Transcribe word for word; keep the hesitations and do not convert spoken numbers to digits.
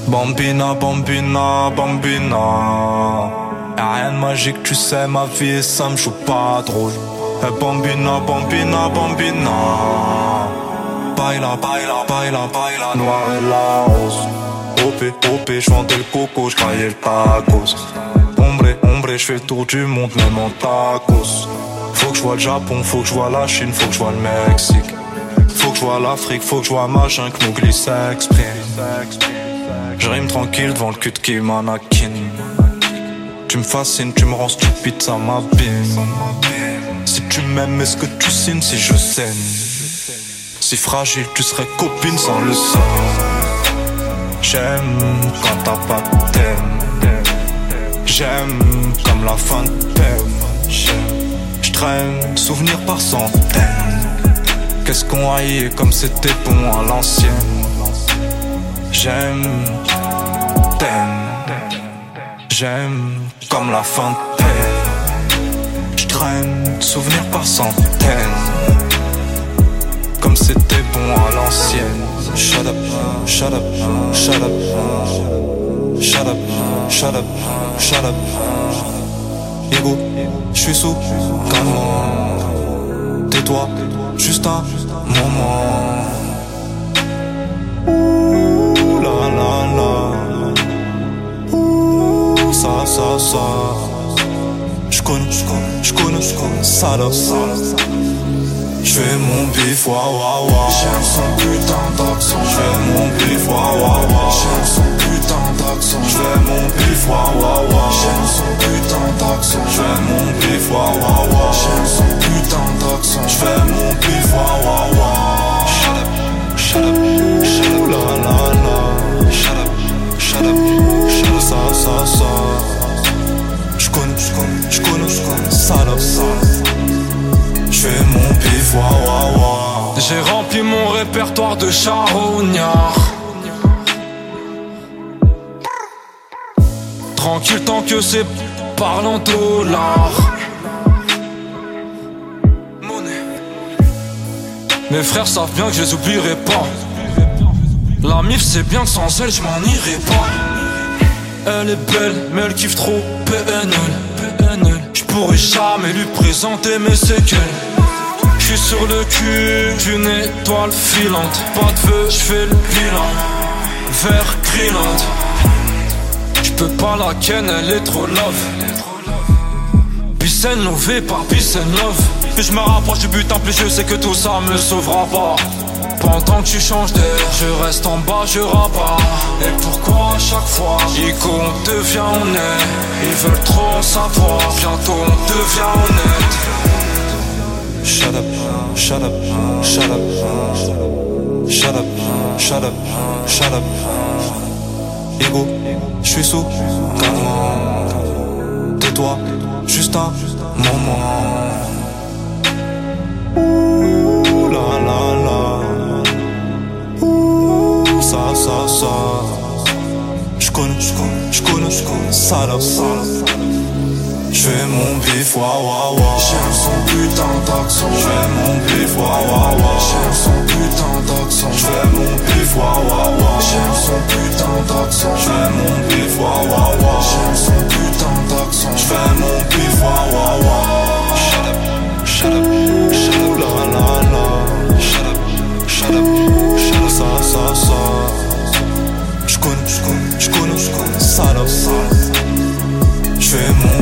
Bambina, bambina, bambina. Y'a rien de magique, tu sais, ma vie et ça me joue pas trop. Eh bambina, bambina, bambina. Baila, baila, baila, baila, noir et la rose. O P, O P, j'vendais le coco, j'caillais le tacos. Ombre, ombre, j'fais le tour du monde, même en tacos. Faut que j'voie le Japon, faut que j'voie la Chine, faut que j'voie le Mexique. Faut que j'voie l'Afrique, faut que j'voie ma jungle, Mowgli s'exprime. Je rime tranquille devant le cul de Kim Anakin. Tu me fascines, tu me rends stupide, ça m'abîme. Si tu m'aimes, est-ce que tu signes si je saigne? Si fragile, tu serais copine sans le sang. J'aime quand t'as pas de thème. J'aime comme la fin de thème. J'traîne, souvenirs par centaines. Qu'est-ce qu'on haït comme c'était bon à l'ancienne. J'aime, t'aimes. J'aime comme la fin de thème. J'traîne, souvenirs par centaines. Comme c'était bon à l'ancienne. Shut up, shut up, shut up. Shut up, shut up, shut up. Ego, j'suis sous, calme. Tais-toi, juste un moment. Ouh la la la. Ouh ça ça ça. J'connais, j'connais, j'connais, j'connais. Salope, salope. J'fais mon bif, wa wa wa. J'aime son putain d'accent. J'fais mon bif, wa wa wa. J'aime son putain d'accent. J'fais mon bif, wa wa wa. J'aime son putain d'accent. J'fais mon bif, wa wa wa. J'aime son putain d'accent. J'fais mon bif, wa wa wa. Shut up, shut up, shut up, la la la. Shut up, shut up, shut up, ça ça ça. J'connais, j'connais, j'connais, j'connais. Salope, salope. J'fais mon pif, wa wa wa. J'ai rempli mon répertoire de charognards. Tranquille tant que c'est parlant dollars. Mes frères savent bien que je les oublierai pas. La mif c'est bien que sans elle je m'en irai pas. Elle est belle mais elle kiffe trop P N L. J'pourrais jamais lui présenter mes séquelles. J'suis sur le cul d'une étoile filante. Pas de vœux, j'fais le bilan. Vers Greenland. J'peux pas la ken, elle est trop love. Peace and love par peace and love. Plus je me rapproche du but, en plus je sais que tout ça me sauvera pas. Pendant que tu changes d'air, je reste en bas, je rabats. Et pourquoi à chaque fois, Ico on devient honnête. Ils veulent trop en savoir, bientôt on devient honnête. Shut up, shut up, shut up. Shut up, shut up, shut up. Ego, j'suis sous, calme. Tais-toi, juste un moment. Ouh la la la. Ouh ça ça ça. J'connais, j'connais, j'connais, j'connais. Salope, salope. J'fais mon bif, wa wa wa. J'aime son putain d'accent. J'fais mon bif, wa wa wa. J'aime son putain d'accent. J'fais mon bif, wa wa wa. J'aime son putain d'accent. J'fais mon bif, wa wa wa. J'aime son putain d'accent. J'fais mon bif, wa wa wa. Shut up, shut up, shut up, la la la. Shut up, shut up, shut up, ça ça ça. J'connais, j'connais, j'connais, j'connais. Salope, salope. J'fais mon